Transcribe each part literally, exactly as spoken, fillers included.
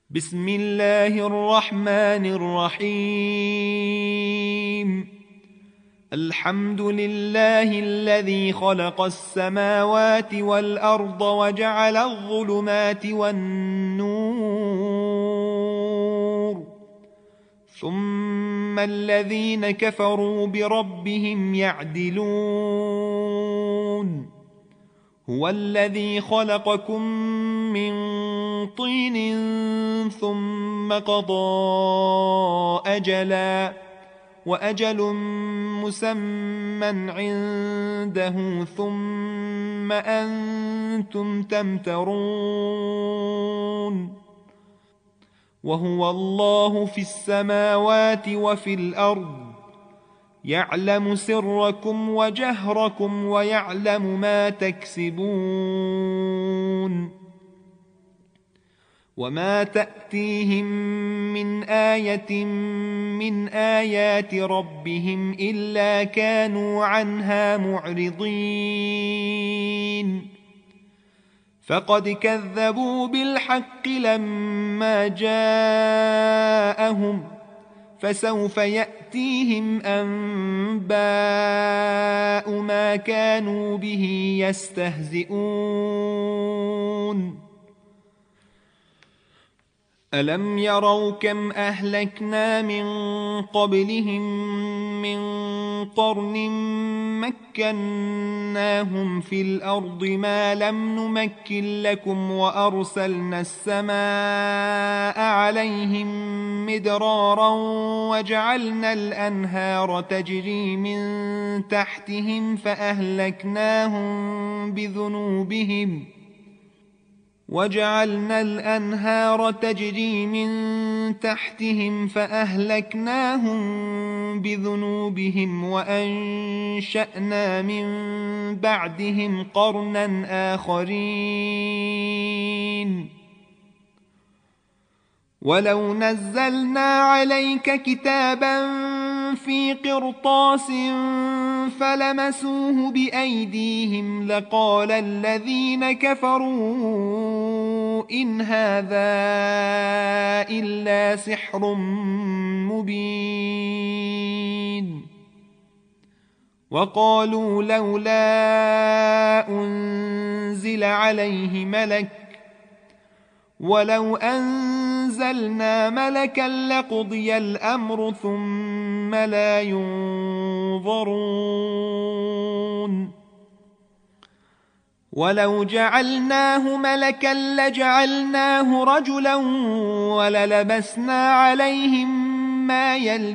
بسم الله الرحمن الرحيم. الحمد لله الذي خلق السماوات والأرض وجعل الظلمات والنور، ثم الذين كفروا بربهم يعدلون. هو الذي خلقكم من طين ثم قضى أجلا وأجل مسمى عنده ثم أنتم تمترون. وهو الله في السماوات وفي الأرض، يعلم سركم وجهركم ويعلم ما تكسبون. وما تأتيهم من آية من آيات ربهم إلا كانوا عنها معرضين. فقد كذبوا بالحق لما جاءهم، فسوف يأتيهم أنباء ما كانوا به يستهزئون. ألم يروا كم أهلكنا من قبلهم من قرن مكناهم في الأرض ما لم نمكن لكم، وأرسلنا السماء عليهم مدرارا وجعلنا الأنهار تجري من تحتهم فأهلكناهم بذنوبهم وجعلنا الأنهار تجري من تحتهم فأهلكناهم بذنوبهم وأنشأنا من بعدهم قرنا آخرين. ولو نزلنا عليك كتابا في قرطاس فلمسوه بأيديهم لقال الذين كفروا إن هذا إلا سحر مبين. وقالوا لولا أنزل عليه ملك، ولو أنزلنا ملكا لقضي الأمر ثم لا ينظرون. ولو جعلناه ملكا لجعلناه رجلا وللبسنا عليهم ما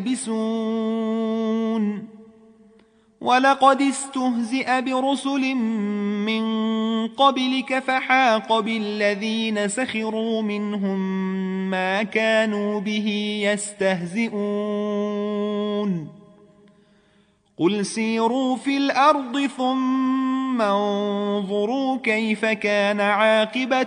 يلبسون. ولقد استهزئ برسل من قبلك فحاق بالذين سخروا منهم ما كانوا به يستهزئون. قل سيروا في الأرض ثم انظروا كيف كان عاقبة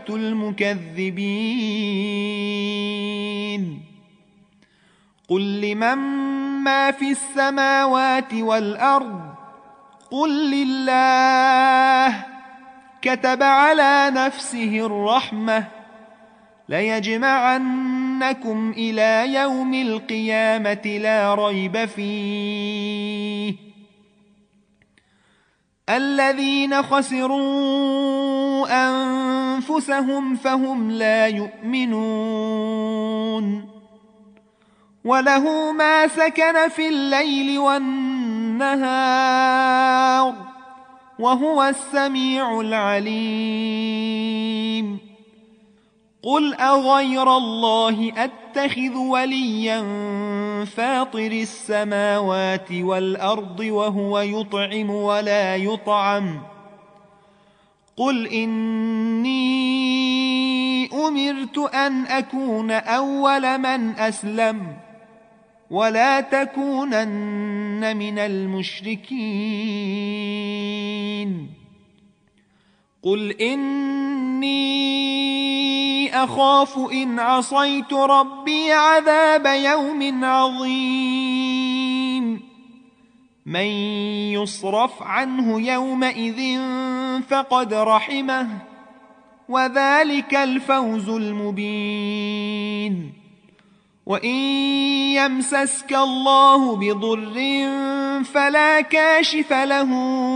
المكذبين. قل لمن ما في السماوات والأرض قل لله كتب على نفسه الرحمة ليجمعنكم إلى يوم القيامة لا ريب فيه. الذين خسروا أنفسهم فهم لا يؤمنون. وله ما سكن في الليل والنهار وهو السميع العليم. قل أغير الله أتخذ وليا فاطر السماوات والأرض وهو يطعم ولا يطعم. قل إني أمرت أن أكون أول من أسلم ولا تكونن من المشركين. قل إني أخاف إن عصيت ربي عذاب يوم عظيم. من يصرف عنه يومئذ فقد رحمه وذلك الفوز المبين. وإن يمسسك الله بضر فلا كاشف له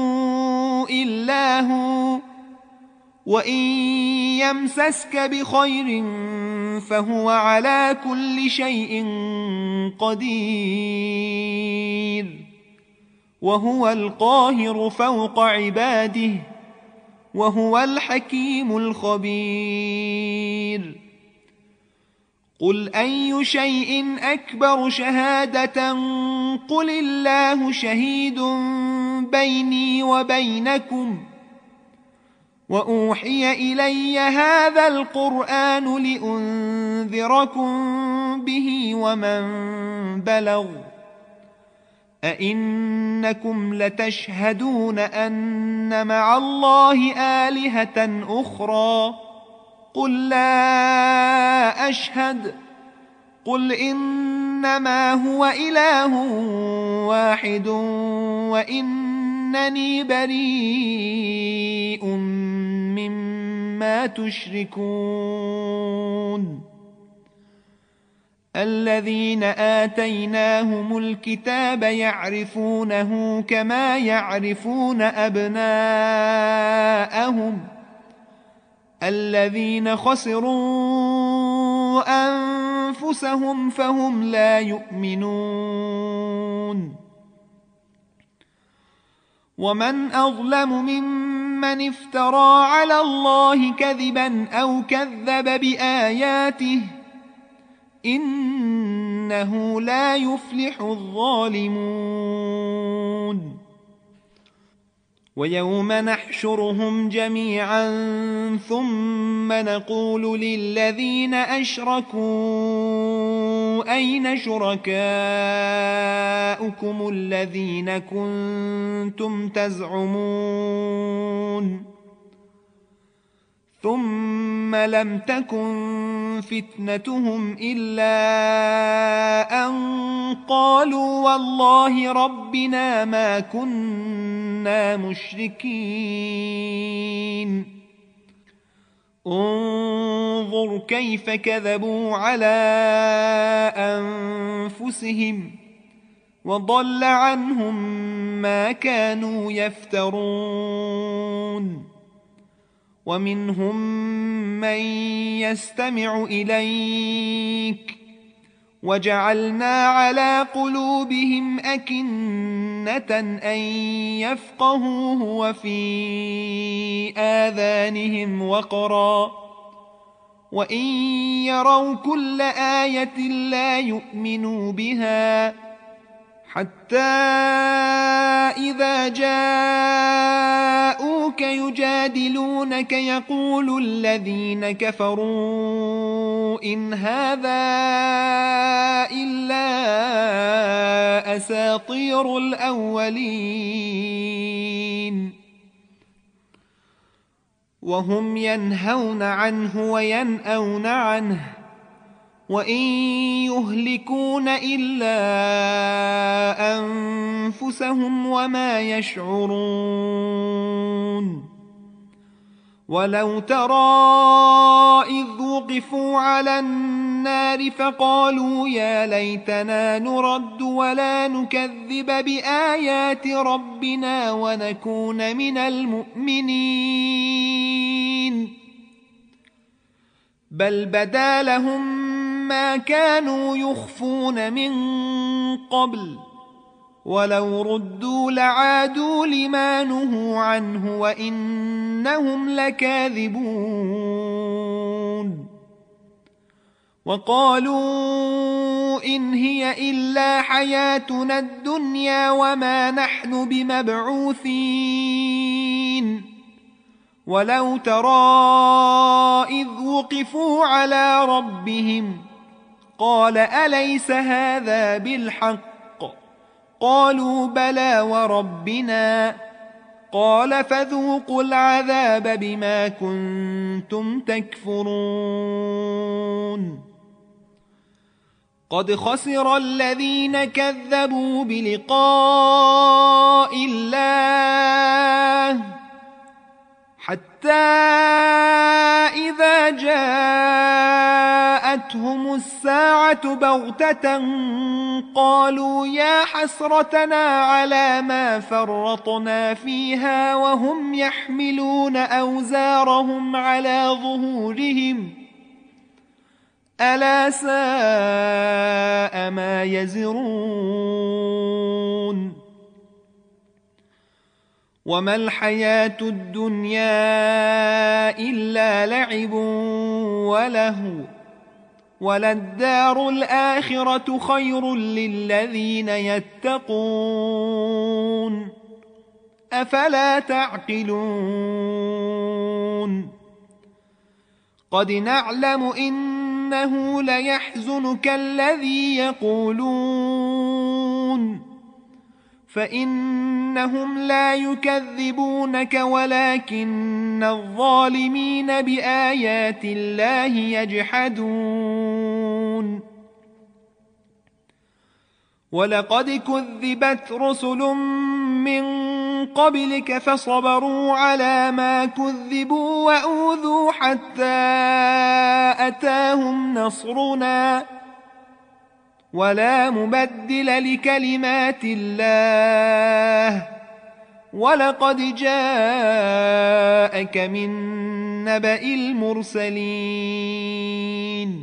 إلا هو، وإن يمسسك بخير فهو على كل شيء قدير، وهو القاهر فوق عباده، وهو الحكيم الخبير. قل أي شيء أكبر شهادة قل الله شهيد بيني وبينكم، وأوحي إلي هذا القرآن لأنذركم به ومن بلغ. أئنكم لتشهدون أن مع الله آلهة أخرى؟ قل لا أشهد. قل إنما هو إله واحد وإنني بريء مما تشركون. الذين آتيناهم الكتاب يعرفونه كما يعرفون أبناءهم، الذين خسروا أنفسهم فهم لا يؤمنون. ومن أظلم ممن افترى على الله كذبا أو كذب بآياته، إنه لا يفلح الظالمون. ويوم نحشرهم جميعا ثم نقول للذين أشركوا أين شركاؤكم الذين كنتم تزعمون؟ ثم لم تكن فتنتهم إلا أن قالوا والله ربنا ما كنا مشركين. انظر كيف كذبوا على أنفسهم وضل عنهم ما كانوا يفترون. ومنهم من يستمع إليك وجعلنا على قلوبهم أكنة أن يفقهوه وفي آذانهم وقرا، وإن يروا كل آية لا يؤمنوا بها، حتى إذا جاءوك يجادلونك يقول الذين كفروا إن هذا إلا أساطير الأولين، وهم ينهون عنه وينأون عنه، وإن يهلكون إلا أنفسهم وما يشعرون. ولو ترى إذ وقفوا على النار فقالوا يا ليتنا نرد ولا نكذب بآيات ربنا ونكون من المؤمنين، بل بدا لهم ما كانوا يخفون من قبل، ولو ردوا لعادوا لما نهوا عنه وإنهم لكاذبون. وقالوا إن هي إلا حياتنا الدنيا وما نحن بمبعوثين. ولو ترى إذ وقفوا على ربهم قال أليس هذا بالحق؟ قالوا بلى وربنا. قال فذوقوا العذاب بما كنتم تكفرون. قد خسر الذين كذبوا بلقاء الله حتى إذا جاءتهم الساعة بغتة قالوا يا حسرتنا على ما فرطنا فيها وهم يحملون أوزارهم على ظهورهم ألا ساء ما يزرون وما الحياة الدنيا إلا لعب ولهو وللدار الآخرة خير للذين يتقون أفلا تعقلون قد نعلم إنه ليحزنك الذي يقولون فإنهم لا يكذبونك ولكن الظالمين بآيات الله يجحدون ولقد كذبت رسل من قبلك فصبروا على ما كذبوا وأوذوا حتى أتاهم نصرنا ولا مبدل لكلمات الله ولقد جاءك من نبأ المرسلين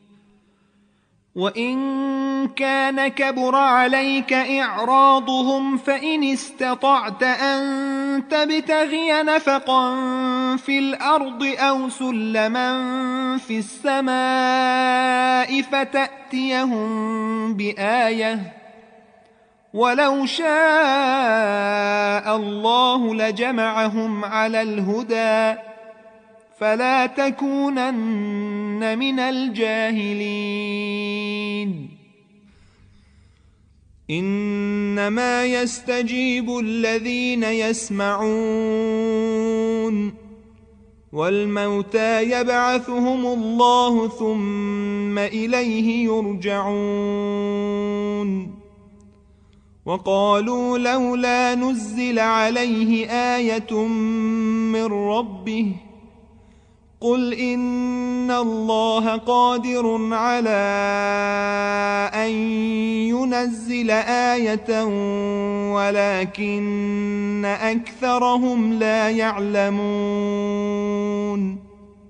وإن كان كبر عليك إعراضهم فإن استطعت أن تبتغي نفقا في الأرض أو سلما في السماء فتأتيهم بآية ولو شاء الله لجمعهم على الهدى فلا تكونن من الجاهلين إنما يستجيب الذين يسمعون والموتى يبعثهم الله ثم إليه يرجعون وقالوا لولا نزل عليه آية من ربه قل إن الله قادر على أن ينزل آية ولكن أكثرهم لا يعلمون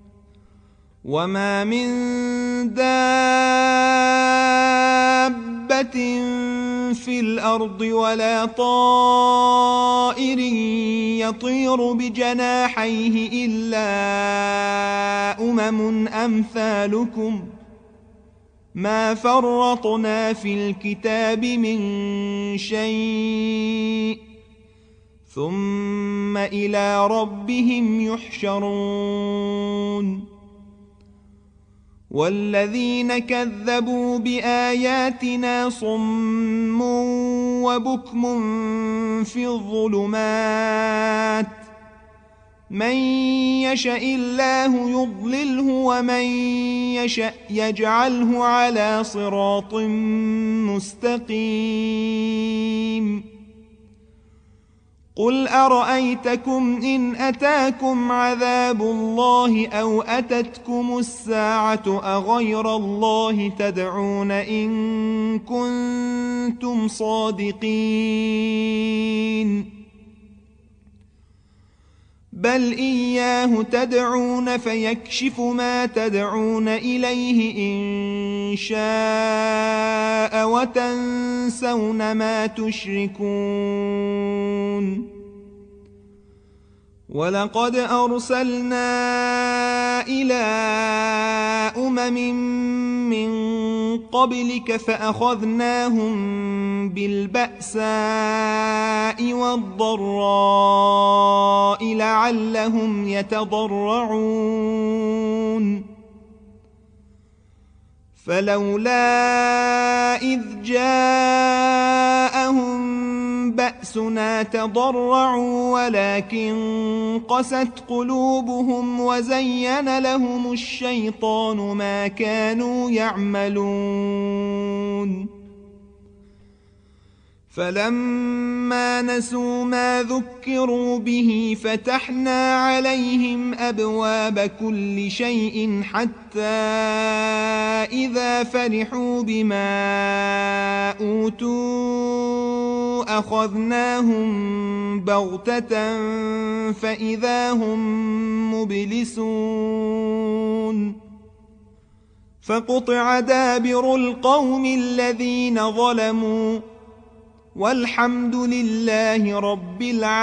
وما من دابة في الأرض ولا طائر يطير بجناحيه إلا أمم أمثالكم ما فرطنا في الكتاب من شيء ثم إلى ربهم يحشرون والذين كذبوا بآياتنا صم وبكم في الظلمات من يشاء الله يضلله ومن يشاء يجعله على صراط مستقيم قل أرأيتكم إن أتاكم عذاب الله أو أتتكم الساعة أغير الله تدعون إن كنتم صادقين بل إياه تدعون فيكشف ما تدعون إليه إن شاء وتنسون ما تشركون ولقد أرسلنا إلى أمم من قبلك فأخذناهم بالبأساء والضراء لعلهم يتضرعون فلولا إذ جاءهم بأسنا تضرعوا ولكن قست قلوبهم وزين لهم الشيطان ما كانوا يعملون فلما نسوا ما ذكروا به فتحنا عليهم أبواب كل شيء حتى إذا فرحوا بما أوتوا أخذناهم بغتة فإذا هم مبلسون فقطع دابر القوم الذين ظلموا والحمد لله رب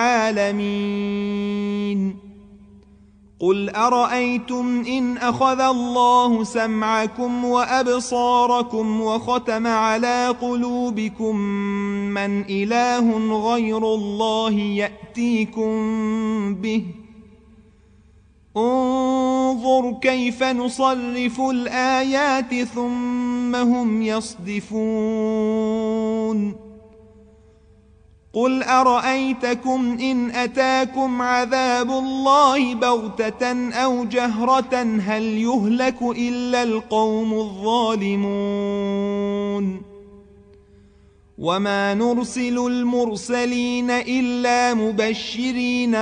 العالمين. قل أرأيتم إن أخذ الله سمعكم وأبصاركم وختم على قلوبكم من إله غير الله يأتيكم به انظر كيف نصرف الآيات ثم هم يصدفون. قل أرأيتكم إن أتاكم عذاب الله بغتة أو جهرة هل يهلك إلا القوم الظالمون. وما نرسل المرسلين إلا مبشرين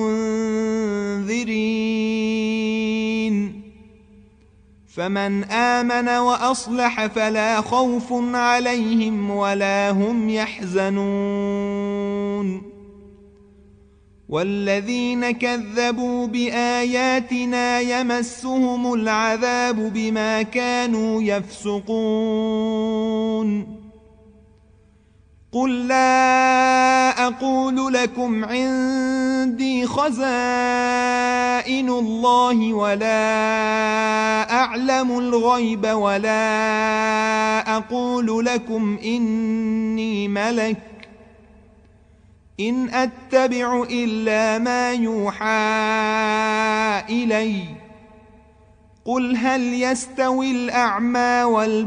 ومنذرين فمن آمن وأصلح فلا خوف عليهم ولا هم يحزنون. والذين كذبوا بآياتنا يمسهم العذاب بما كانوا يفسقون. قل لا أقول لكم عندي خزائن الله ولا أعلم الغيب ولا أقول لكم إني ملك إن أتبع إلا ما يوحى إلي قل هل يستوي الأعمى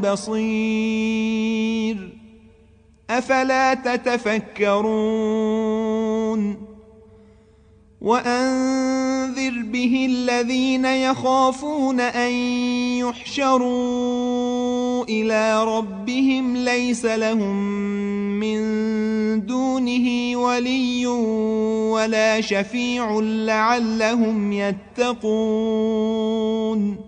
والبصير أفلا تتفكرون. وأنذر به الذين يخافون أن يحشروا إلى ربهم ليس لهم من دونه ولي ولا شفيع لعلهم يتقون.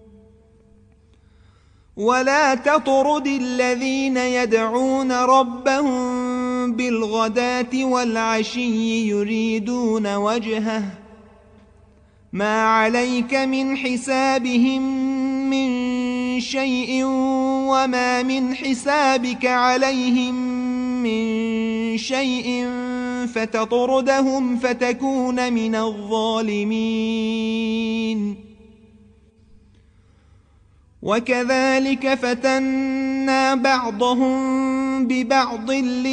ولا تطرد الذين يدعون ربهم بالغداة والعشي يريدون وجهه ما عليك من حسابهم من شيء وما من حسابك عليهم من شيء فتطردهم فتكون من الظالمين. وكذلك فتنا بعضهم ببعض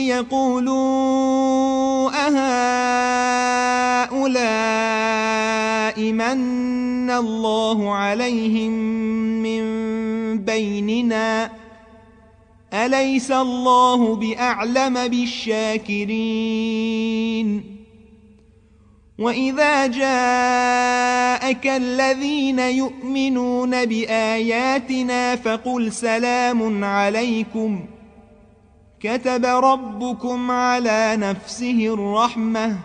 ليقولوا أهؤلاء من الله عليهم من بيننا أليس الله بأعلم بالشاكرين. وإذا جاءك الذين يؤمنون بآياتنا فقل سلام عليكم كتب ربكم على نفسه الرحمة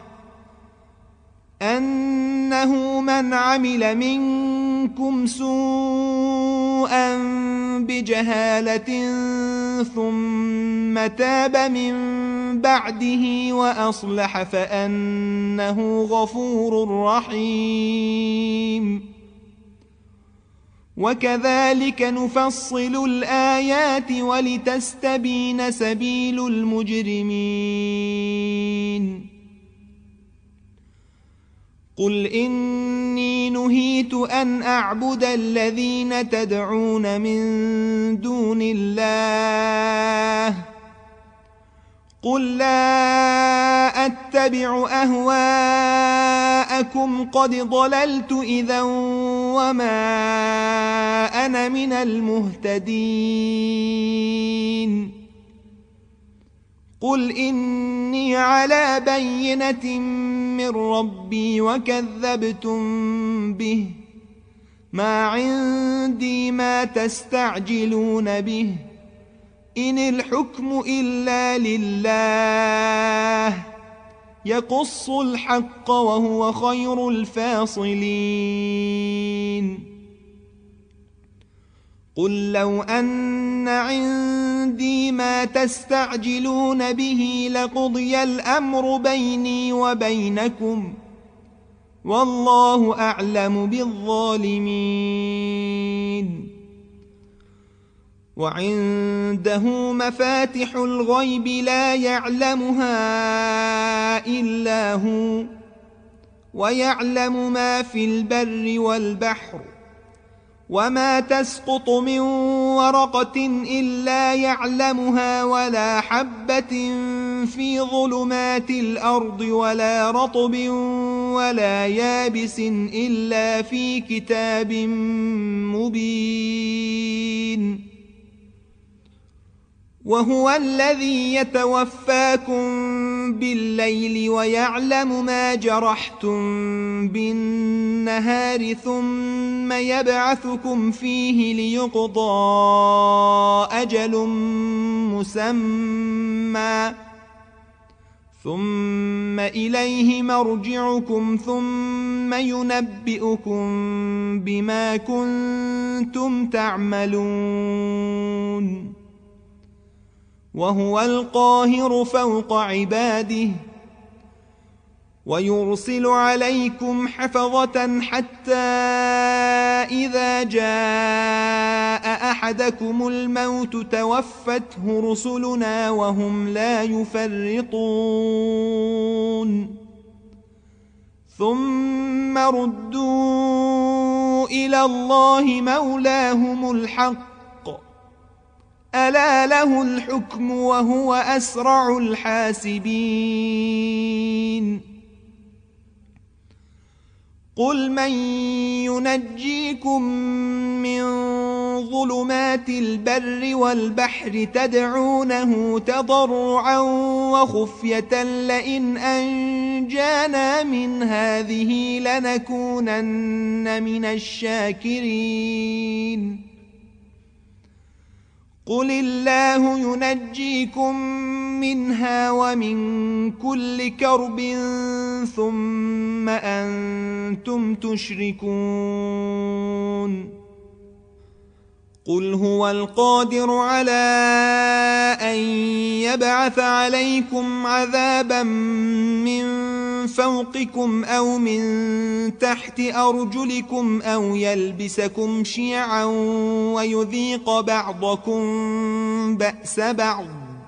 أنه من عمل منكم سوءا بجهالة ثم تاب من بعده وأصلح فأنه غفور رحيم. وكذلك نفصل الآيات ولتستبين سبيل المجرمين. قل إني نهيت أن أعبد الذين تدعون من دون الله قل لا أتبع أهواءكم قد ضللت إذا وما أنا من المهتدين. قل إني على بينة من ربي وكذبتم به ما عندي ما تستعجلون به إن الحكم إلا لله يقص الحق وهو خير الفاصلين قل لو أن عندي ما تستعجلون به لقضي الأمر بيني وبينكم والله أعلم بالظالمين وعنده مفاتح الغيب لا يعلمها إلا هو ويعلم ما في البر والبحر وما تسقط من ورقة إلا يعلمها ولا حبة في ظلمات الأرض ولا رطب ولا يابس إلا في كتاب مبين وهو الذي يتوفاكم بالليل ويعلم ما جرحتم بالنهار ثم يبعثكم فيه ليقضى أجل مسمى ثم إليه مرجعكم ثم ينبئكم بما كنتم تعملون وهو القاهر فوق عباده ويرسل عليكم حفظة حتى إذا جاء أحدكم الموت توفته رسلنا وهم لا يفرطون ثم ردوا إلى الله مولاهم الحق ألا له الحكم وهو أسرع الحاسبين قل من ينجيكم من ظلمات البر والبحر تدعونه تضرعا وخفية لئن أنجانا من هذه لنكونن من الشاكرين قل الله ينجيكم منها ومن كل كرب ثم أنتم تشركون قل هو القادر على أن يبعث عليكم عذابا من فوقكم أو من تحت أرجلكم أو يلبسكم شيعا ويذيق بعضكم بأس بعض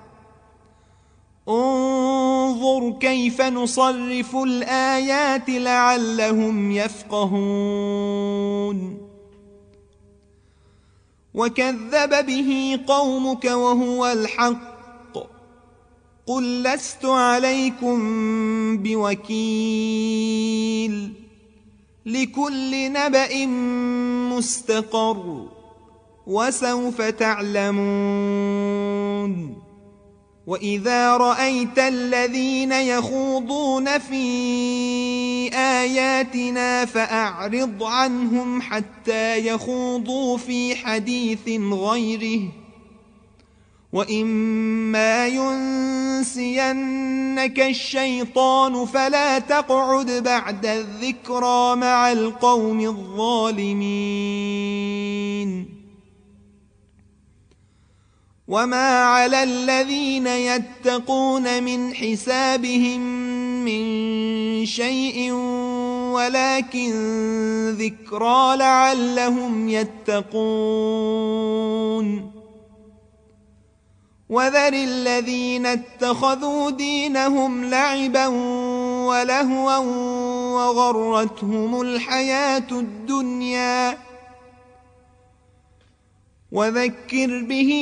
انظر كيف نصرف الآيات لعلهم يفقهون وكذب به قومك وهو الحق قل لست عليكم بوكيل لكل نبأ مستقر وسوف تعلمون وإذا رأيت الذين يخوضون في آياتنا فأعرض عنهم حتى يخوضوا في حديث غيره وإما ينسينك الشيطان فلا تقعد بعد الذكرى مع القوم الظالمين وما على الذين يتقون من حسابهم من شيء ولكن ذكرى لعلهم يتقون وذر الذين اتخذوا دينهم لعبا ولهوا وغرتهم الحياة الدنيا وذكر به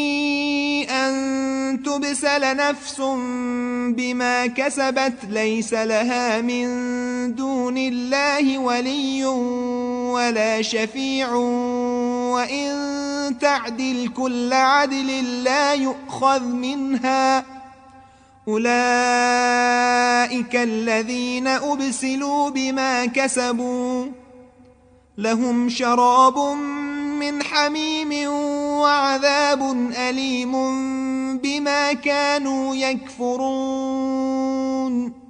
أن تبسل نفس بما كسبت ليس لها من دون الله ولي ولا شفيع وإن تعدل كل عدل لا يؤخذ منها أولئك الذين أبسلوا بما كسبوا لهم شراب من حميم وعذاب عذاب أليم بما كانوا يكفرون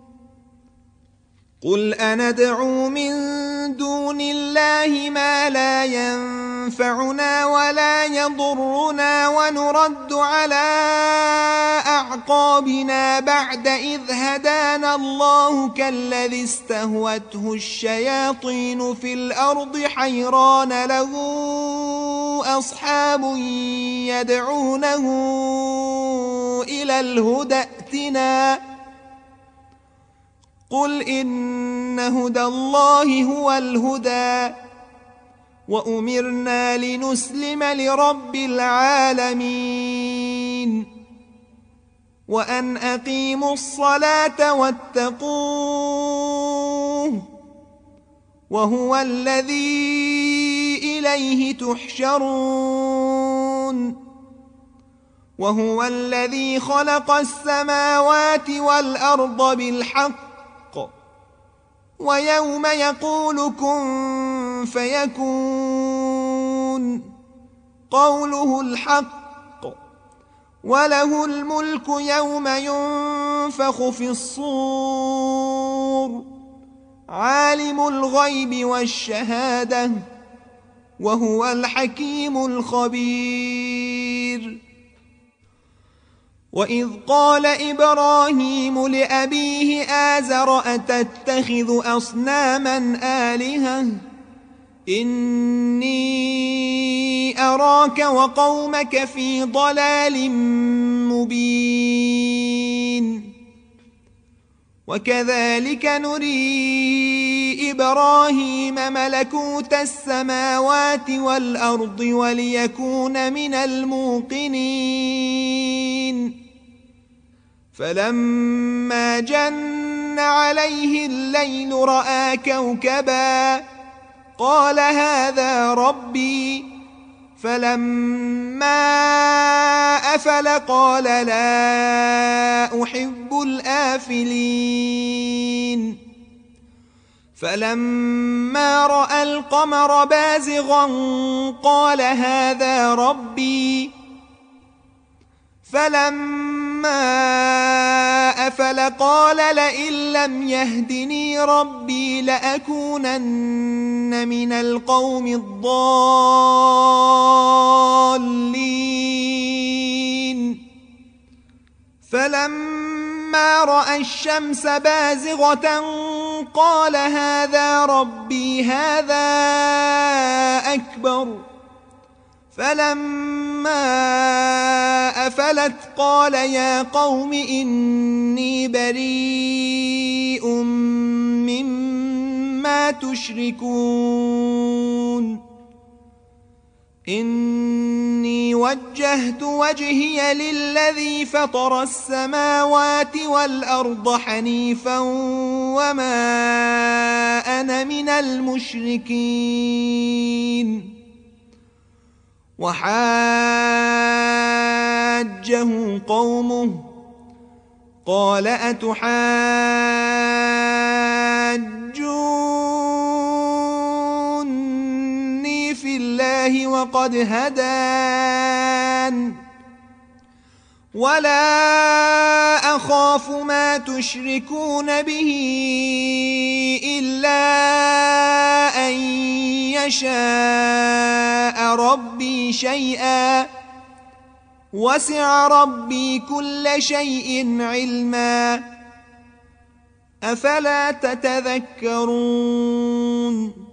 قل أندعو من دون الله ما لا ينفعنا ولا يضرنا ونرد على أعقابنا بعد إذ هدانا الله كالذي استهوته الشياطين في الأرض حيران له أصحاب يدعونه إلى الهدى ائتنا قل إن هدى الله هو الهدى وأمرنا لنسلم لرب العالمين وأن أقيموا الصلاة واتقوه وهو الذي إليه تحشرون وهو الذي خلق السماوات والأرض بالحق ويوم يقول كن فيكون قوله الحق وله الملك يوم ينفخ في الصور عالم الغيب والشهادة وهو الحكيم الخبير وإذ قال إبراهيم لأبيه آزر أتتخذ أصناما آلهة إني أراك وقومك في ضلال مبين وكذلك نري إبراهيم ملكوت السماوات والأرض وليكون من الموقنين فلما جن عليه الليل رأى كوكبا قال هذا ربي فلما أفل قال لا أحب الآفلين فلما رأى القمر بازغا قال هذا ربي فلما أفل قال لئن لم يهدني ربي لأكونن من القوم الضالين فلما رأى الشمس بازغة قال هذا ربي هذا أكبر فلما أفلت قال يا قوم إني بريء مما تشركون إني وجهت وجهي للذي فطر السماوات والأرض حنيفا وما أنا من المشركين وحاجه قومه قال أتحاجوني في الله وقد هدان ولا أخاف ما تشركون به إلا أن يشاء ربي شيئا وسع ربي كل شيء علما أفلا تتذكرون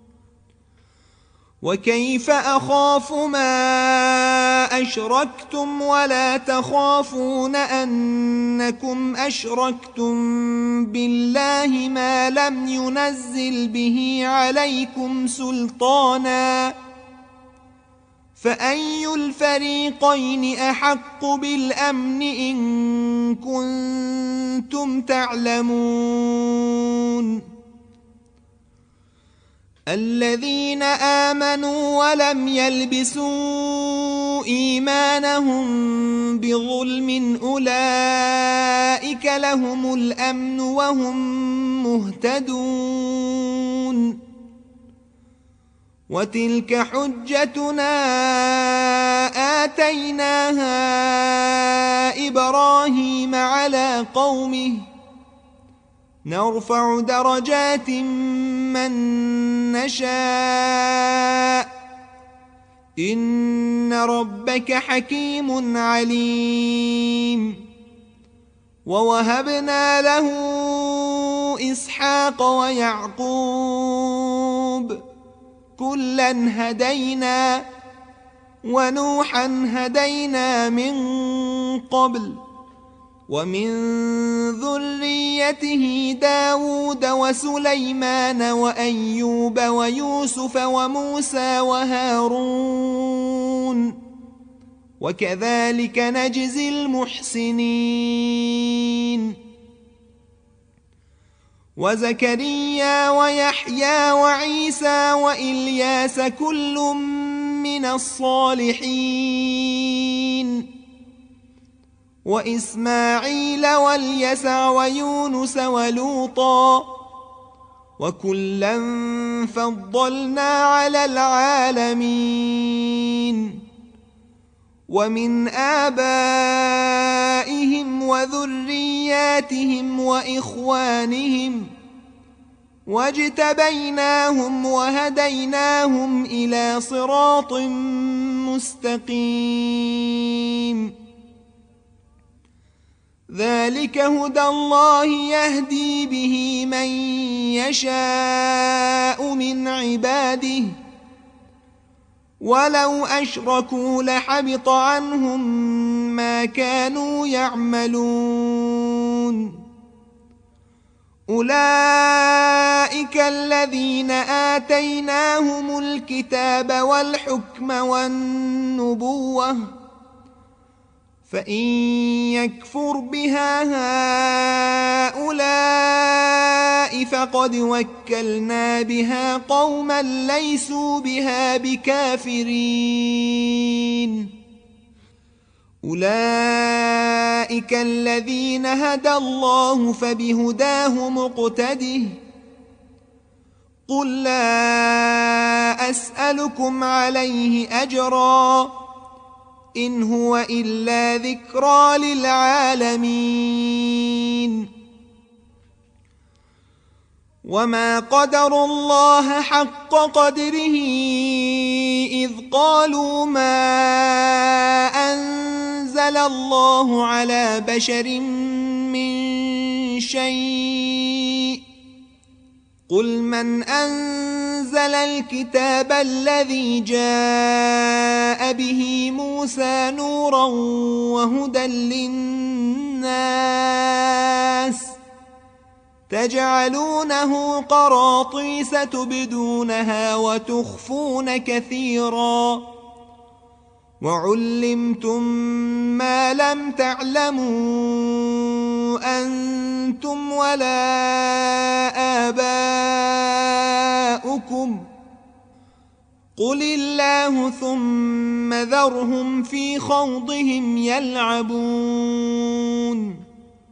وكيف أخاف ما أشركتم ولا تخافون أنكم أشركتم بالله ما لم ينزل به عليكم سلطانا فأي الفريقين أحق بالأمن إن كنتم تعلمون الذين آمنوا ولم يلبسوا إيمانهم بظلم أولئك لهم الأمن وهم مهتدون وتلك حجتنا آتيناها إبراهيم على قومه نرفع درجات من نشاء إن ربك حكيم عليم. ووهبنا له إسحاق ويعقوب كلا هدينا ونوحا هدينا من قبل ومن ذريته داود وسليمان وأيوب ويوسف وموسى وهارون وكذلك نجزي المحسنين. وزكريا ويحيى وعيسى وإلياس كل من الصالحين وإسماعيل واليسع ويونس ولوطا وكلا فضلنا على العالمين. ومن آبائهم وذرياتهم وإخوانهم واجتبيناهم وهديناهم إلى صراط مستقيم. ذلك هدى الله يهدي به من يشاء من عباده ولو أشركوا لحبط عنهم ما كانوا يعملون. أولئك الذين آتيناهم الكتاب والحكم والنبوة فإن يكفر بها هؤلاء فقد وكلنا بها قوما ليسوا بها بكافرين. أولئك الذين هدى الله فبهداه مقتده. قل لا أسألكم عليه أجرا إن هو إلا ذكرى للعالمين. وما قدروا الله حق قدره إذ قالوا ما أنزل الله على بشر من شيء قل من أنزل الكتاب الذي جاء به موسى نورا وهدى للناس تجعلونه قراطيس تبدونها وتخفون كثيرا وعلمتم ما لم تعلموا أنتم ولا آباؤكم قل الله ثم ذرهم في خوضهم يلعبون.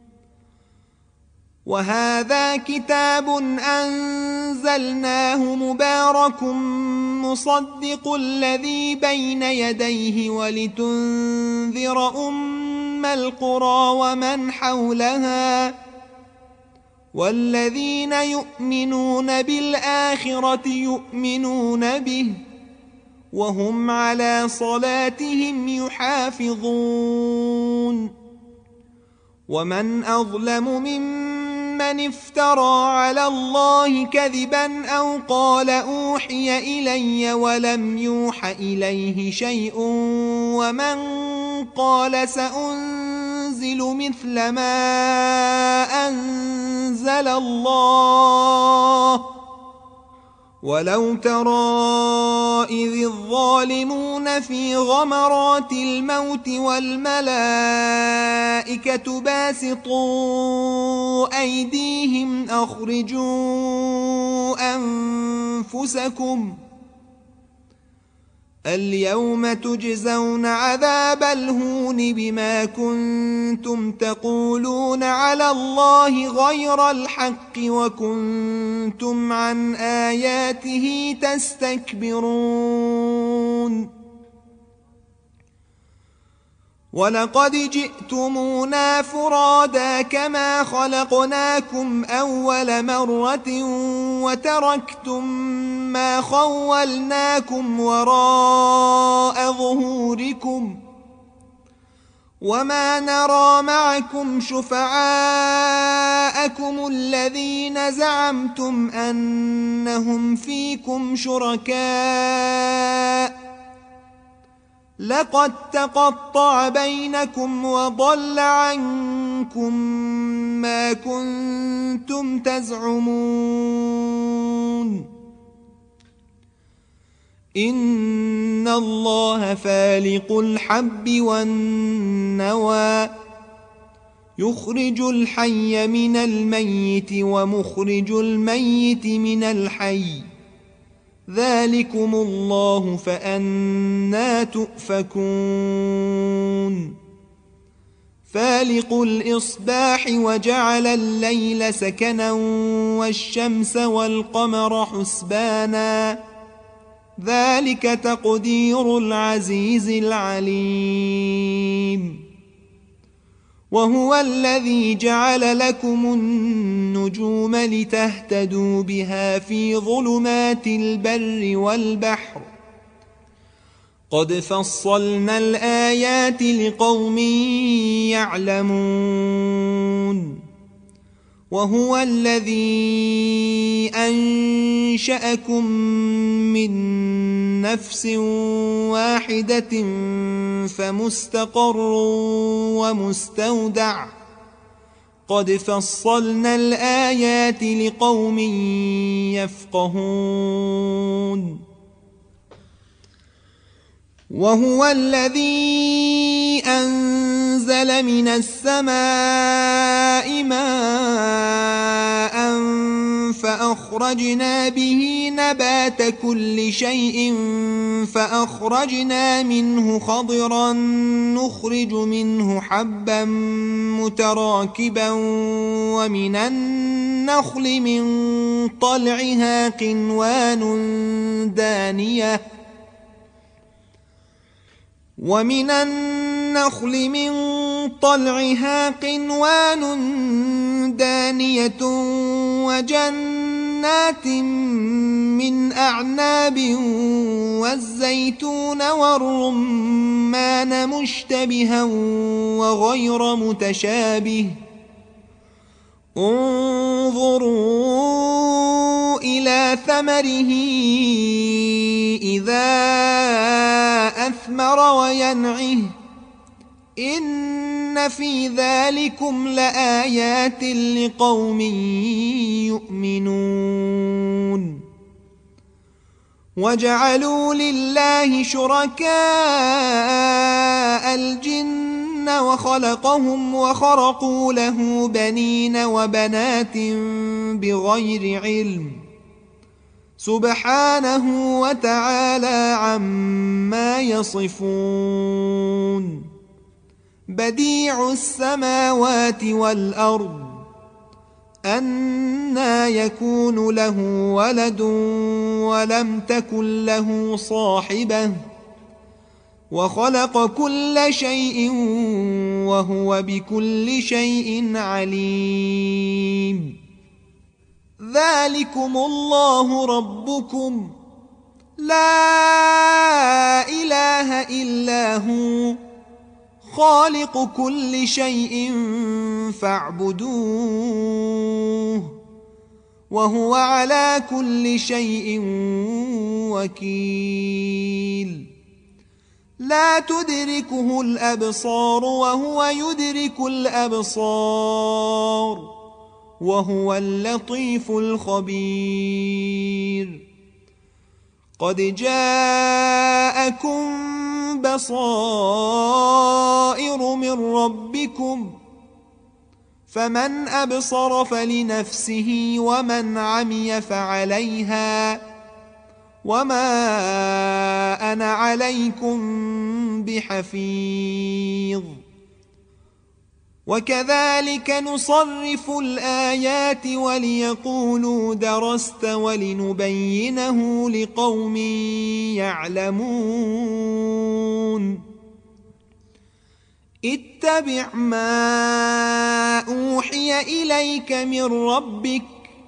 وهذا كتاب أنزلناه مبارك مصدق الذي بين يديه ولتنذر أم القرى ومن حولها والذين يؤمنون بالآخرة يؤمنون به وهم على صلاتهم يحافظون. ومن أظلم ممن افترى على الله كذبا أو قال أوحي إلي ولم يوح إليه شيء ومن قال سأنزل مثل ما أنزل الله ولو ترى إذ الظالمون في غمرات الموت والملائكة باسطوا أيديهم أخرجوا أنفسكم اليوم تجزون عذاب الهون بما كنتم تقولون على الله غير الحق وكنتم عن آياته تستكبرون ولقد جئتمونا فرادا كما خلقناكم أول مرة وتركتم ما خولناكم وراء ظهوركم وما نرى معكم شفعاءكم الذين زعمتم أنهم فيكم شركاء لقد تقطع بينكم وضل عنكم ما كنتم تزعمون إن الله فالق الحب والنوى يخرج الحي من الميت ومخرج الميت من الحي ذلكم الله فأنى تؤفكون فالق الإصباح وجعل الليل سكنا والشمس والقمر حسبانا ذلك تقدير العزيز العليم وهو الذي جعل لكم النجوم لتهتدوا بها في ظلمات البر والبحر قد فصلنا الآيات لقوم يعلمون وهو الذي أنشأكم من نفس واحدة فمستقر ومستودع قد فصلنا الآيات لقوم يفقهون وهو الذي أنزل من السماء ماء فأخرجنا به نبات كل شيء فأخرجنا منه خضرا نخرج منه حبا متراكبا ومن النخل من طلعها قنوان دانية ومن النخل من طلعها قنوان دانية وجنات من أعناب والزيتون والرمان مشتبها وغير متشابه انظروا إلى ثمره إذا أثمر وينعه إن في ذلكم لآيات لقوم يؤمنون وجعلوا لله شركاء الجن وخلقهم وخرقوا له بنين وبنات بغير علم سبحانه وتعالى عما يصفون بديع السماوات والأرض أنى يكون له ولد ولم تكن له صاحبة وخلق كل شيء وهو بكل شيء عليم ذلكم الله ربكم لا إله إلا هو خالق كل شيء فاعبدوه وهو على كل شيء وكيل لا تدركه الأبصار وهو يدرك الأبصار وهو اللطيف الخبير قد جاءكم بصائر من ربكم فمن أبصر فلنفسه ومن عمي فعليها وما أنا عليكم بحفيظ وكذلك نصرف الآيات وليقولوا درست ولنبينه لقوم يعلمون اتبع ما أوحي إليك من ربك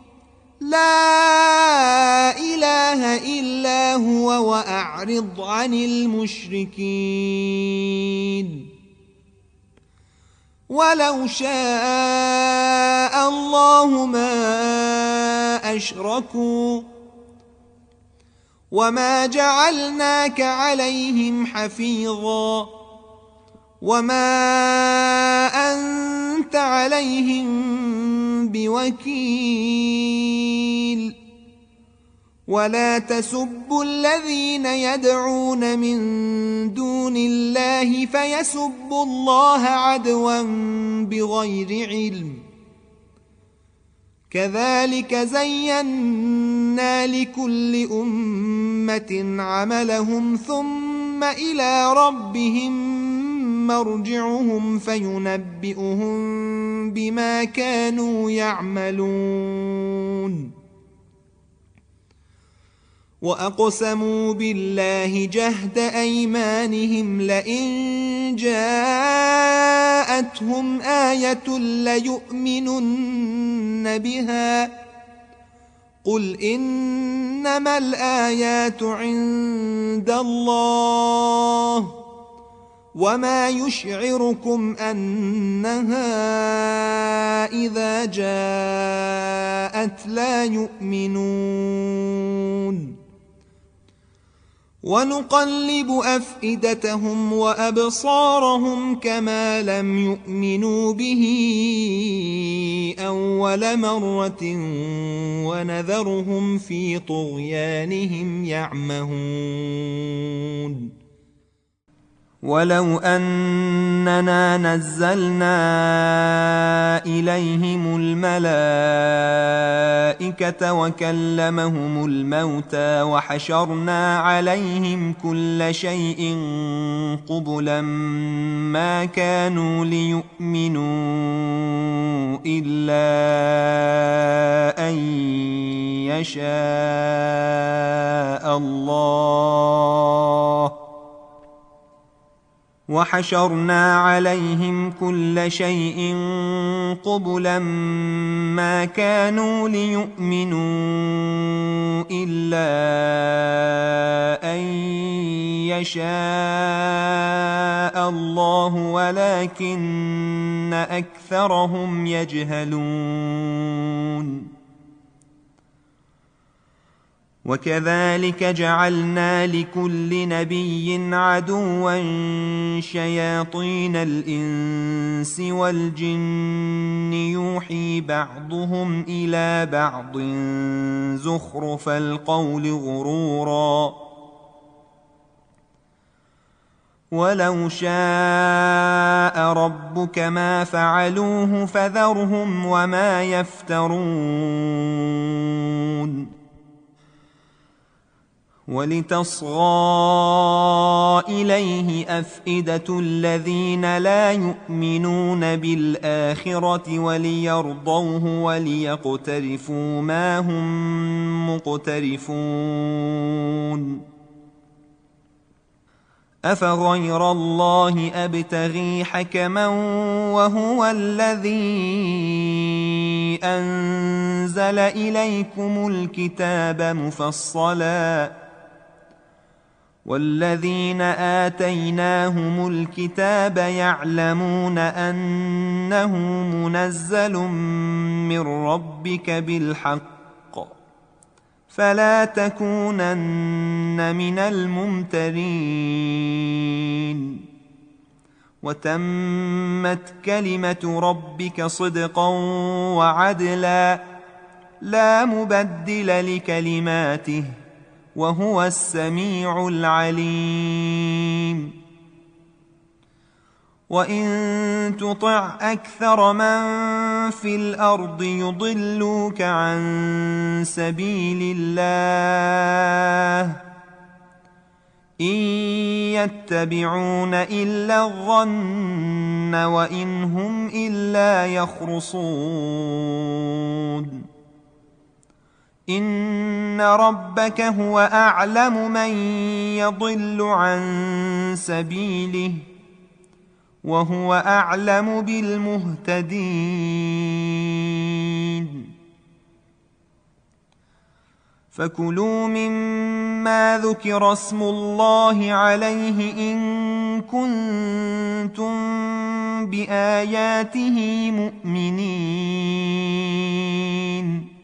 لا إله إلا هو وأعرض عن المشركين ولو شاء الله ما أشركوا وما جعلناك عليهم حفيظا وما أنت عليهم بوكيل ولا تسبوا الذين يدعون من دون الله فيسبوا الله عدوا بغير علم كذلك زينا لكل أمة عملهم ثم إلى ربهم مرجعهم فينبئهم بما كانوا يعملون وأقسموا بالله جهد أيمانهم لئن جاءتهم آية ليؤمنن بها قل إنما الآيات عند الله وما يشعركم أنها إذا جاءت لا يؤمنون ونقلب أفئدتهم وأبصارهم كما لم يؤمنوا به أول مرة ونذرهم في طغيانهم يعمهون ولو أننا نزلنا إليهم الملائكة وكلمهم الموتى وحشرنا عليهم كل شيء قبلا ما كانوا ليؤمنوا إلا أن يشاء الله وحشرنا عليهم كل شيء قبلا ما كانوا ليؤمنوا إلا أن يشاء الله ولكن أكثرهم يجهلون وكذلك جعلنا لكل نبي عدوا شياطين الإنس والجن يوحي بعضهم إلى بعض زخرف القول غرورا ولو شاء ربك ما فعلوه فذرهم وما يفترون ولتصغى إليه أفئدة الذين لا يؤمنون بالآخرة وليرضوه وليقترفوا ما هم مقترفون أفغير الله أبتغي حكما وهو الذي أنزل إليكم الكتاب مفصلا والذين آتيناهم الكتاب يعلمون أنه منزل من ربك بالحق فلا تكونن من الممترين وتمت كلمة ربك صدقا وعدلا لا مبدل لكلماته وهو السميع العليم وإن تطع أكثر من في الأرض يضلوك عن سبيل الله إن يتبعون إلا الظن وإن هم إلا يخرصون إن ربك هو أعلم من يضل عن سبيله وهو أعلم بالمهتدين فكلوا مما ذكر اسم الله عليه إن كنتم بآياته مؤمنين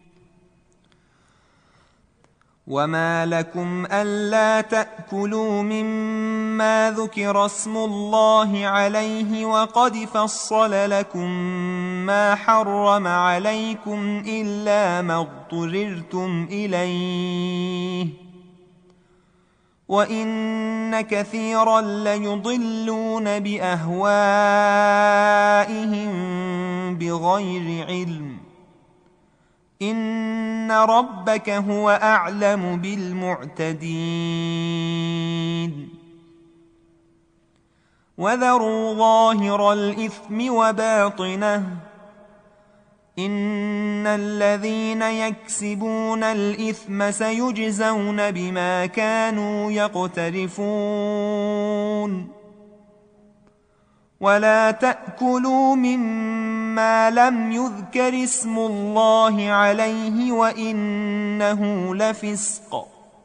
وما لكم ألا تأكلوا مما ذكر اسم الله عليه وقد فصل لكم ما حرم عليكم إلا ما اضطررتم إليه وإن كثيرا ليضلون بأهوائهم بغير علم إن ربك هو أعلم بالمعتدين وذروا ظاهر الإثم وباطنه إن الذين يكسبون الإثم سيجزون بما كانوا يقترفون ولا تأكلوا مما لم يذكر اسم الله عليه وإنه لفسق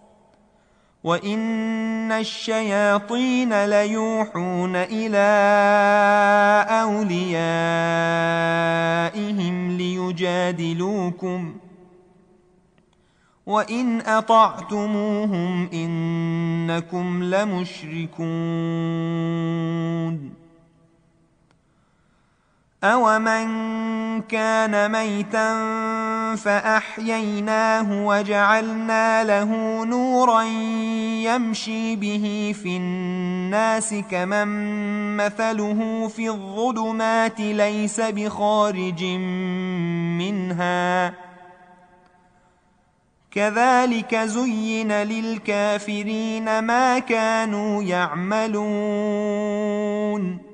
وإن الشياطين ليوحون إلى أوليائهم ليجادلوكم وإن أطعتموهم إنكم لمشركون أَوَمَنْ كَانَ مَيْتًا فَأَحْيَيْنَاهُ وَجَعَلْنَا لَهُ نُورًا يَمْشِي بِهِ فِي النَّاسِ كَمَنْ مَثَلُهُ فِي الظُّلُمَاتِ لَيْسَ بِخَارِجٍ مِنْهَا كَذَلِكَ زُيِّنَ لِلْكَافِرِينَ مَا كَانُوا يَعْمَلُونَ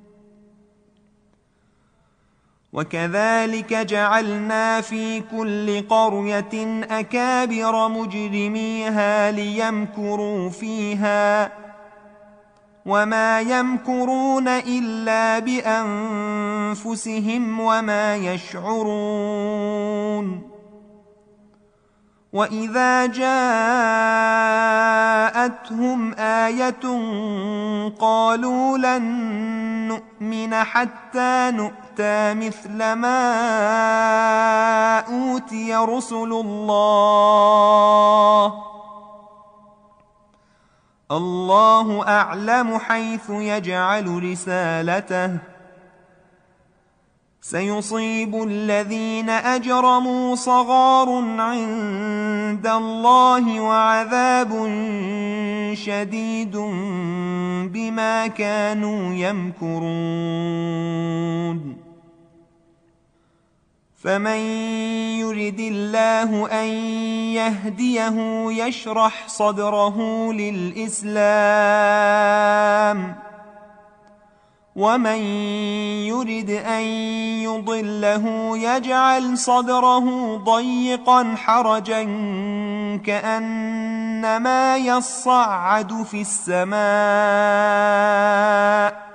وكذلك جعلنا في كل قرية أكابر مجرميها ليمكروا فيها وما يمكرون إلا بأنفسهم وما يشعرون وإذا جاءتهم آية قالوا لن نؤمن حتى نؤمن مثل ما أوتي رسل الله الله أعلم حيث يجعل رسالته سيصيب الذين أجرموا صغار عند الله وعذاب شديد بما كانوا يمكرون فمن يرد الله أن يهديه يشرح صدره للإسلام ومن يرد أن يضله يجعل صدره ضيقا حرجا كأنما يصعد في السماء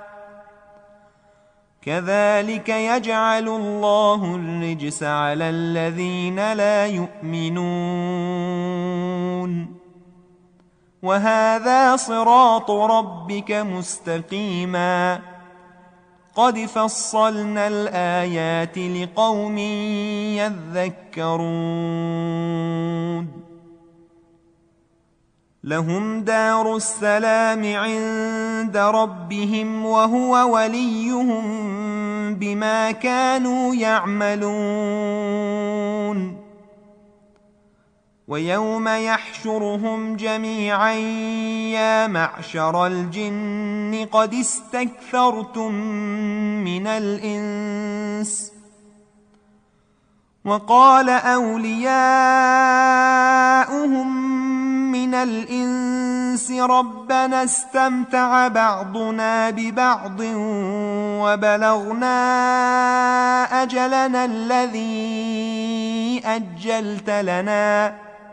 كذلك يجعل الله الرجس على الذين لا يؤمنون وهذا صراط ربك مستقيما قد فصلنا الآيات لقوم يذكرون لهم دار السلام عند ربهم وهو وليهم بما كانوا يعملون ويوم يحشرهم جميعا يا معشر الجن قد استكثرتم من الإنس وقال أولياؤهم من الإنس ربنا استمتع بعضنا ببعض وبلغنا أجلنا الذي أجلت لنا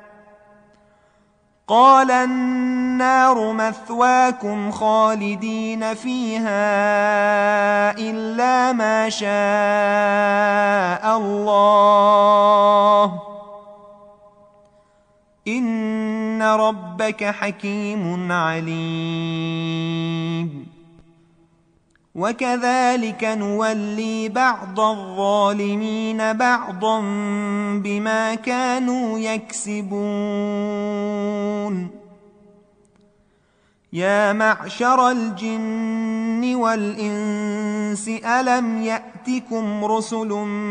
قال النار مثواكم خالدين فيها إلا ما شاء الله إن ربك حكيم عليم وكذلك نولي بعض الظالمين بعضا بما كانوا يكسبون يا معشر الجن والإنس ألم يأتكم رسل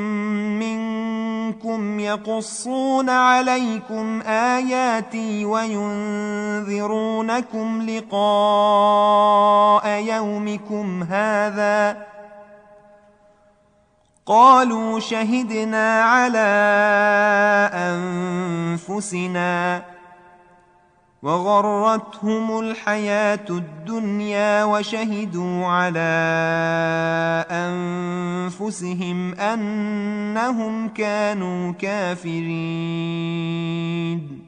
منكم يقصون عليكم آياتي وينذرونكم لقاء يومكم هذا قالوا شهدنا على أنفسنا وغرتهم الحياة الدنيا وشهدوا على أنفسهم أنهم كانوا كافرين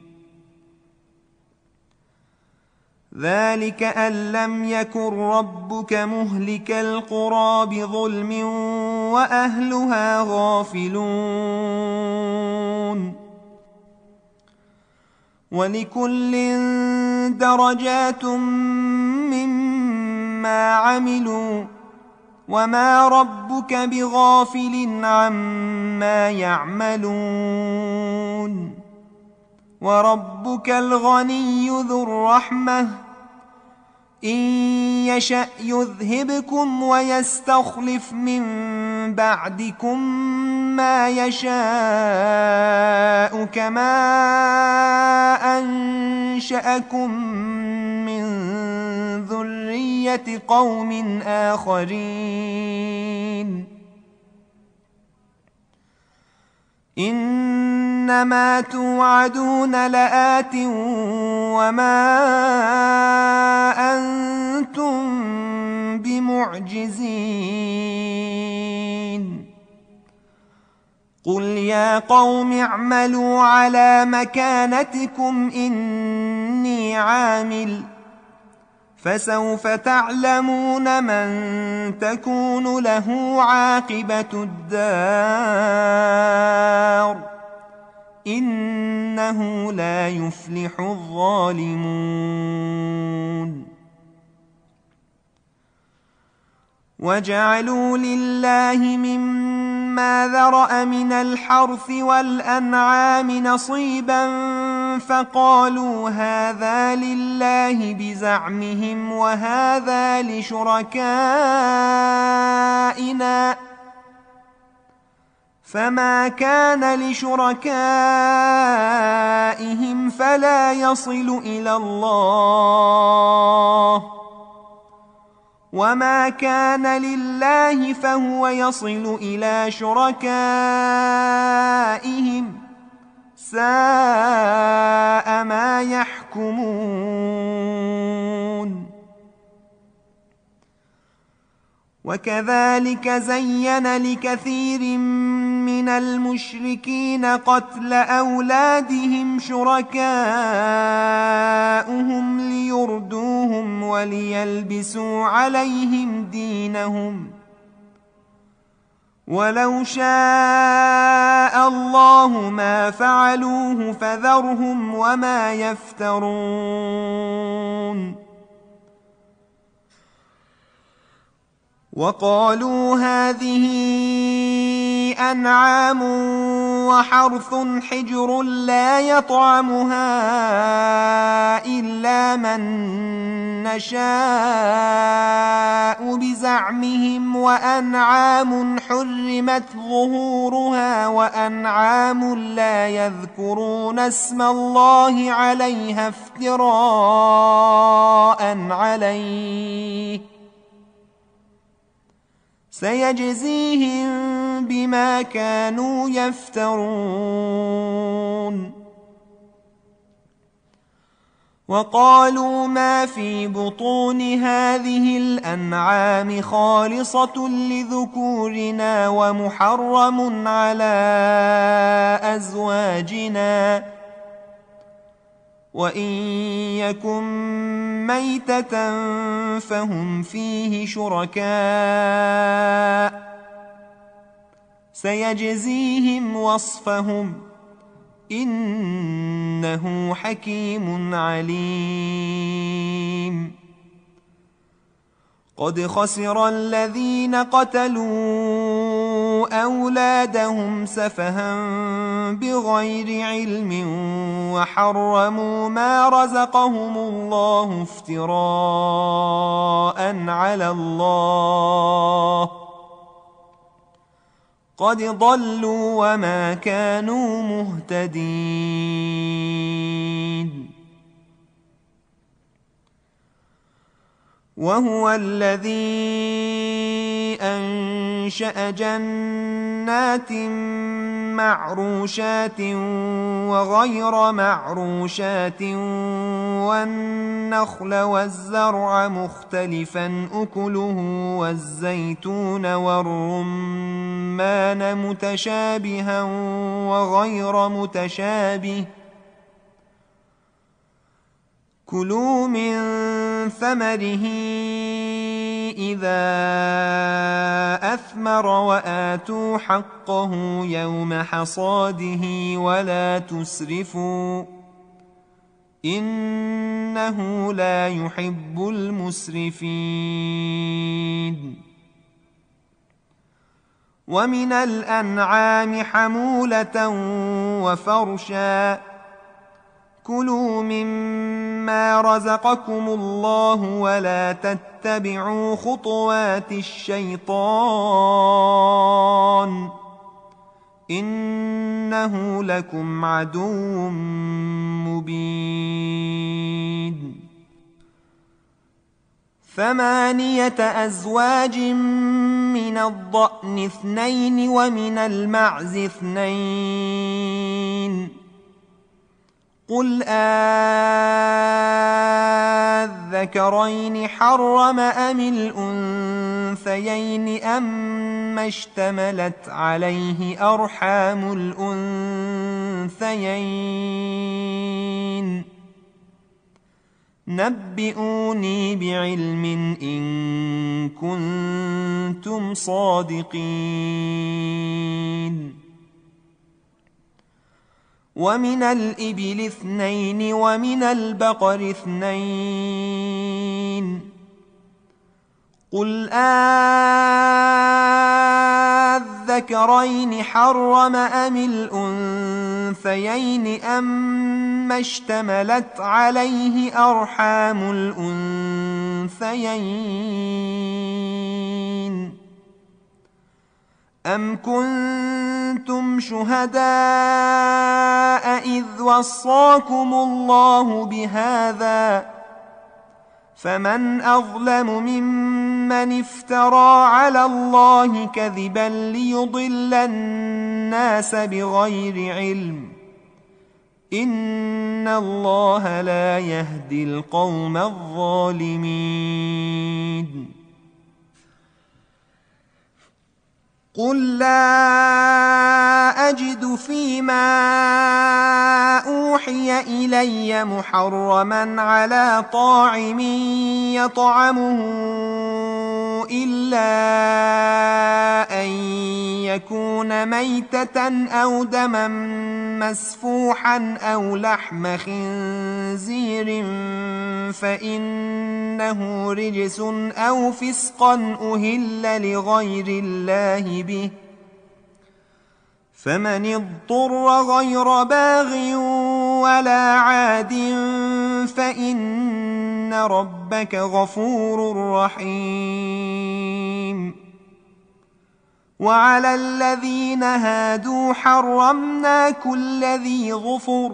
ذلك أن لم يكن ربك مهلك القرى بظلم وأهلها غافلون ولكل درجات مما عملوا وما ربك بغافل عما يعملون وربك الغني ذو الرحمة إن يشأ يذهبكم ويستخلف من بعدكم ما يشاء كما أنشأكم من ذرية قوم آخرين إنما توعدون لآت وما أنتم بمعجزين قل يا قوم اعملوا على مكانتكم إني عامل فسوف تعلمون من تكون له عاقبة الدار إنه لا يفلح الظالمون وجعلوا لله مما ذرأ من الحرث والأنعام نصيبا فقالوا هذا لله بزعمهم وهذا لشركائنا فما كان لشركائهم فلا يصل إلى الله وما كان لله فهو يصل إلى شركائهم ساء ما يحكمون وكذلك زين لكثير من المشركين قتل أولادهم شركاؤهم ليردوهم وليلبسوا عليهم دينهم ولو شاء الله ما فعلوه فذرهم وما يفترون وقالوا هذه أنعام وحرث حجر لا يطعمها إلا من نشاء بزعمهم، وأنعام حرمت ظهورها وأنعام لا يذكرون اسم الله عليها افتراء عليه، سيجزيهم بما كانوا يفترون. وقالوا ما في بطون هذه الأنعام خالصة لذكورنا ومحرم على أزواجنا، وإن يكن ميتة فهم فيه شركاء، سيجزيهم وصفهم إنه حكيم عليم. قد خسر الذين قتلوا أولادهم سفها بغير علم وحرموا ما رزقهم الله افتراء على الله، قد ضلوا وما كانوا مهتدين. وهو الذي أنشأ جنات معروشات وغير معروشات والنخل والزرع مختلفا أكله والزيتون والرمان متشابها وغير متشابه، كلوا من ثمره إذا أثمر وآتوا حقه يوم حصاده ولا تسرفوا إنه لا يحب المسرفين. ومن الأنعام حمولة وفرشا، كلوا مما رزقكم الله ولا تتبعوا خطوات الشيطان إنه لكم عدو مبين. ثمانية أزواج من الضأن اثنين ومن المعز اثنين، قل آذكرين حرم أم الأنثيين أما اشتملت عليه أرحام الأنثيين، نبئوني بعلم إن كنتم صادقين. ومن الإبل اثنين ومن البقر اثنين، قل آذكرين حرم أم الأنثيين أما اشتملت عليه أرحام الأنثيين، أم كنتم شهداء إذ وصاكم الله بهذا، فمن أظلم ممن افترى على الله كذبا ليضل الناس بغير علم، إن الله لا يهدي القوم الظالمين. قل لا أجد فيما أوحي إلي محرما على طاعم يطعمه إلا أن يكون ميتة أو دما مسفوحا أو لحم خنزير فإنه رجس أو فسقا أهل لغير الله به، فمن اضطر غير باغ ولا عاد فإن ربك غفور رحيم. وعلى الذين هادوا حرمنا كل ذي ظفر،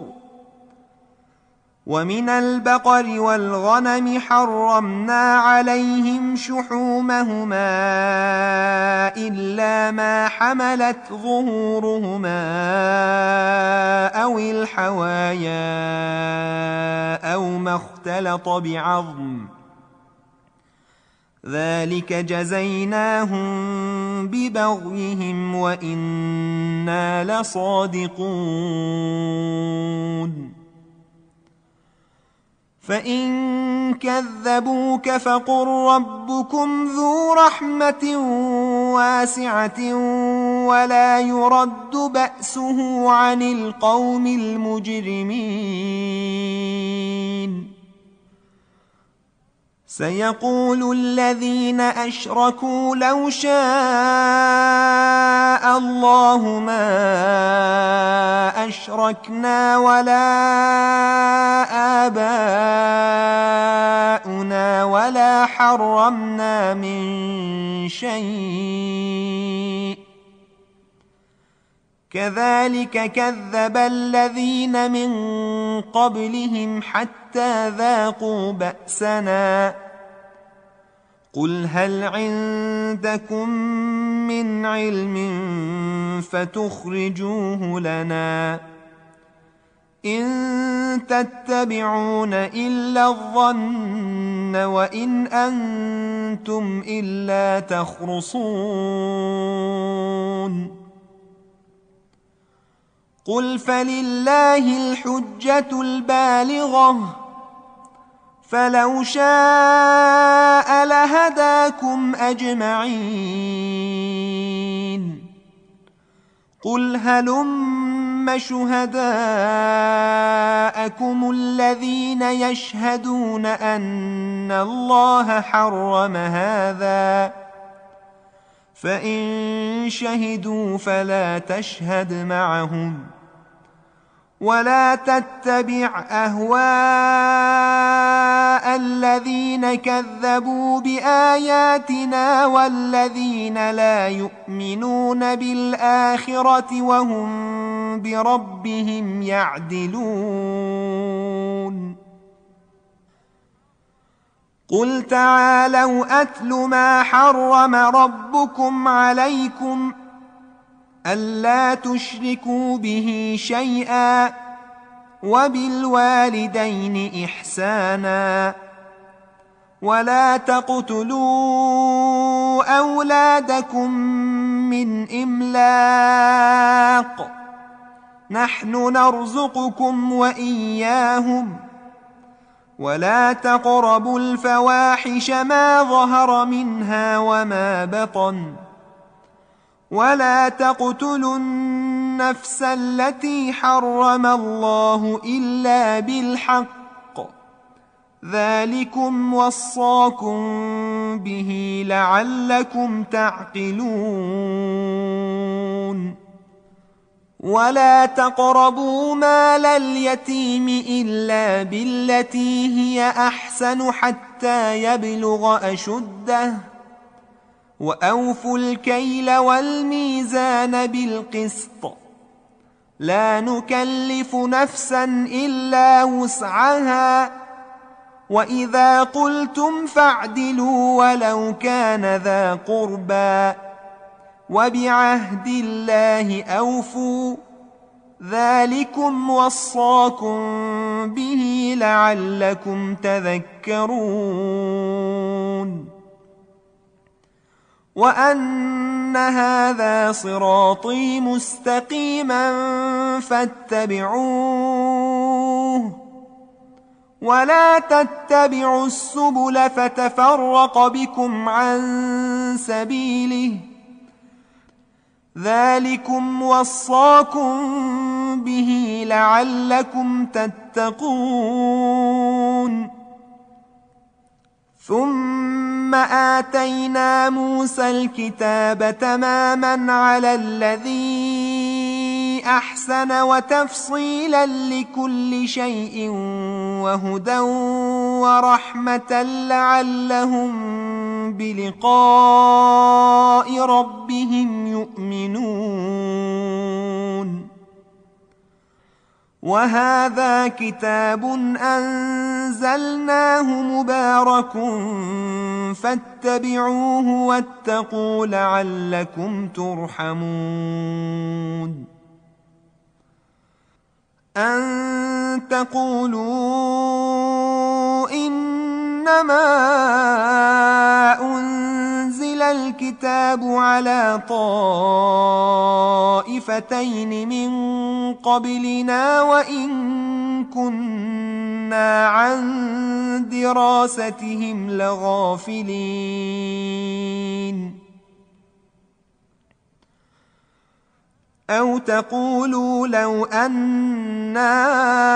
ومن البقر والغنم حرمنا عليهم شحومهما إلا ما حملت ظهورهما أو الحوايا أو ما اختلط بعظم، ذلك جزيناهم ببغيهم وإنا لصادقون. فإن كذبوك فقل ربكم ذو رحمة واسعة ولا يرد بأسه عن القوم المجرمين. سيقول الذين أشركوا لو شاء الله ما أشركنا ولا آباؤنا ولا حرمنا من شيء، كذلك كذب الذين من قبلهم حتى ذاقوا بأسنا. قل هل عندكم من علم فتخرجوه لنا؟ إن تتبعون إلا الظن وإن أنتم إلا تخرصون. قل فلله الحجة البالغة، فلو شاء لهداكم أجمعين. قل هلم شهداءكم الذين يشهدون أن الله حرم هذا، فإن شهدوا فلا تشهد معهم، ولا تتبع أهواء الذين كذبوا بآياتنا والذين لا يؤمنون بالآخرة وهم بربهم يعدلون. قل تعالوا أتل ما حرم ربكم عليكم ألا تشركوا به شيئا وبالوالدين إحسانا ولا تقتلوا أولادكم من إملاق نحن نرزقكم وإياهم ولا تقربوا الفواحش ما ظهر منها وما بطن ولا تقتلوا النفس التي حرم الله إلا بالحق ذلكم وصاكم به لعلكم تعقلون. ولا تقربوا مال اليتيم إلا بالتي هي أحسن حتى يبلغ أشده وأوفوا الكيل والميزان بالقسط لا نكلف نفسا إلا وسعها وإذا قلتم فاعدلوا ولو كان ذا قربى وبعهد الله أوفوا ذلكم وصاكم به لعلكم تذكرون. وأن هذا صراطي مستقيما فاتبعوه ولا تتبعوا السبل فتفرق بكم عن سبيله ذلكم وصاكم به لعلكم تتقون. ثم آتينا موسى الكتاب تماما على الذي أحسن وتفصيلا لكل شيء وهدى ورحمة لعلهم بلقاء ربهم يؤمنون. وهذا كتاب أنزلناه مبارك فاتبعوه واتقوا لعلكم ترحمون. أن تقولوا إنما أنزل الكتاب على طائفتين من قبلنا وإن كنا عن دراستهم لغافلين. أو تقولوا لو أنا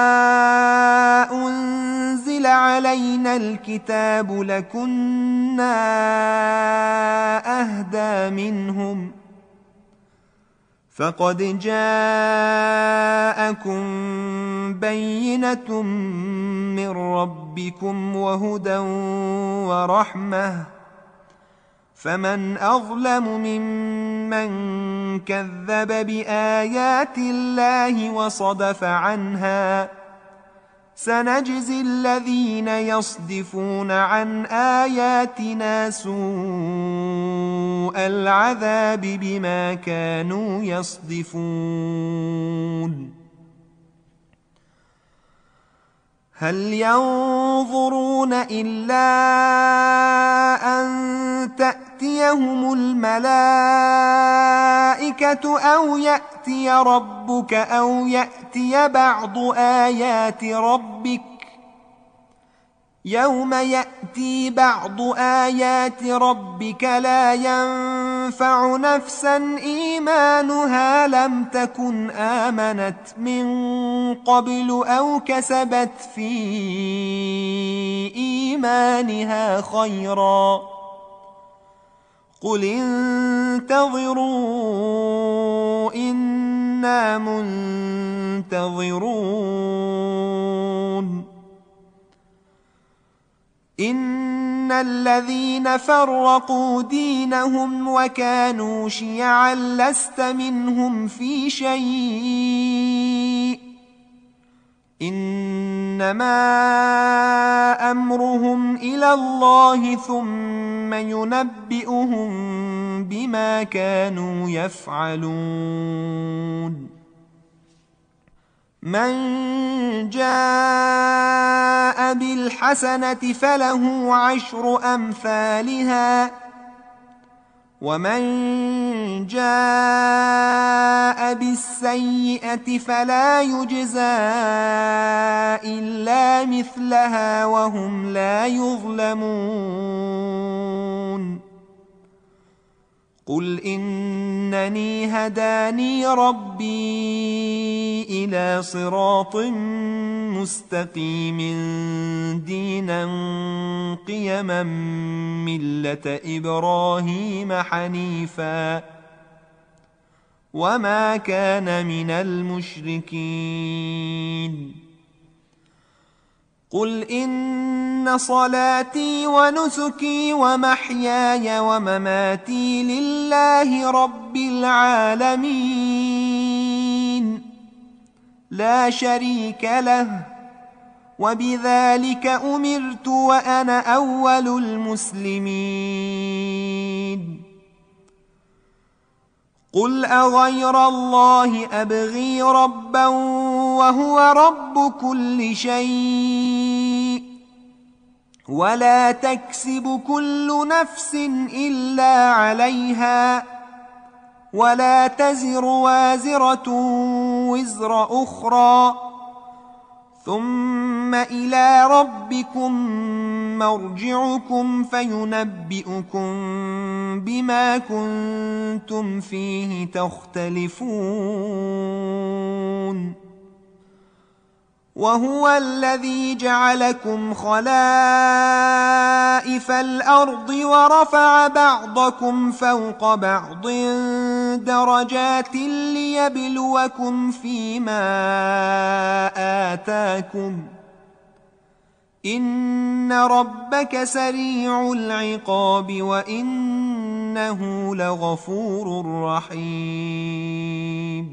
أنزل علينا الكتاب لكنا أهدى منهم فقد جاءكم بينة من ربكم وهدى ورحمة فمن أظلم ممن كذب بآيات الله وصدف عنها سنجزي الذين يصدفون عن آياتنا سوء العذاب بما كانوا يصدفون. هل ينظرون إلا أن تأتيهم الملائكة أو يأتي ربك أو يأتي بعض آيات ربك يوم يأتي بعض آيات ربك لا ينفع نفسا إيمانها لم تكن آمنت من قبل أو كسبت في إيمانها خيرا قل انتظروا إنا منتظرون. إن الذين فرقوا دينهم وكانوا شيعا لست منهم في شيء إنما أمرهم إلى الله ثم ينبئهم بما كانوا يفعلون. من جاء بالحسنة فله عشر أمثالها ومن جاء بالسيئة فلا يجزى إلا مثلها وهم لا يظلمون. قل إنني هداني ربي إلى صراط مستقيم دينا قيما ملة إبراهيم حنيفا وما كان من المشركين. قل إن صلاتي ونسكي ومحياي ومماتي لله رب العالمين لا شريك له وبذلك أمرت وأنا أول المسلمين. قل أغير الله أبغي ربا وهو رب كل شيء ولا تكسب كل نفس إلا عليها ولا تزر وازرة وزر أخرى ثم إلى ربكم مرجعكم فينبئكم بما كنتم فيه تختلفون. وهو الذي جعلكم خلائف الأرض ورفع بعضكم فوق بعض درجات ليبلوكم فيما آتاكم إن ربك سريع العقاب وإنه لغفور رحيم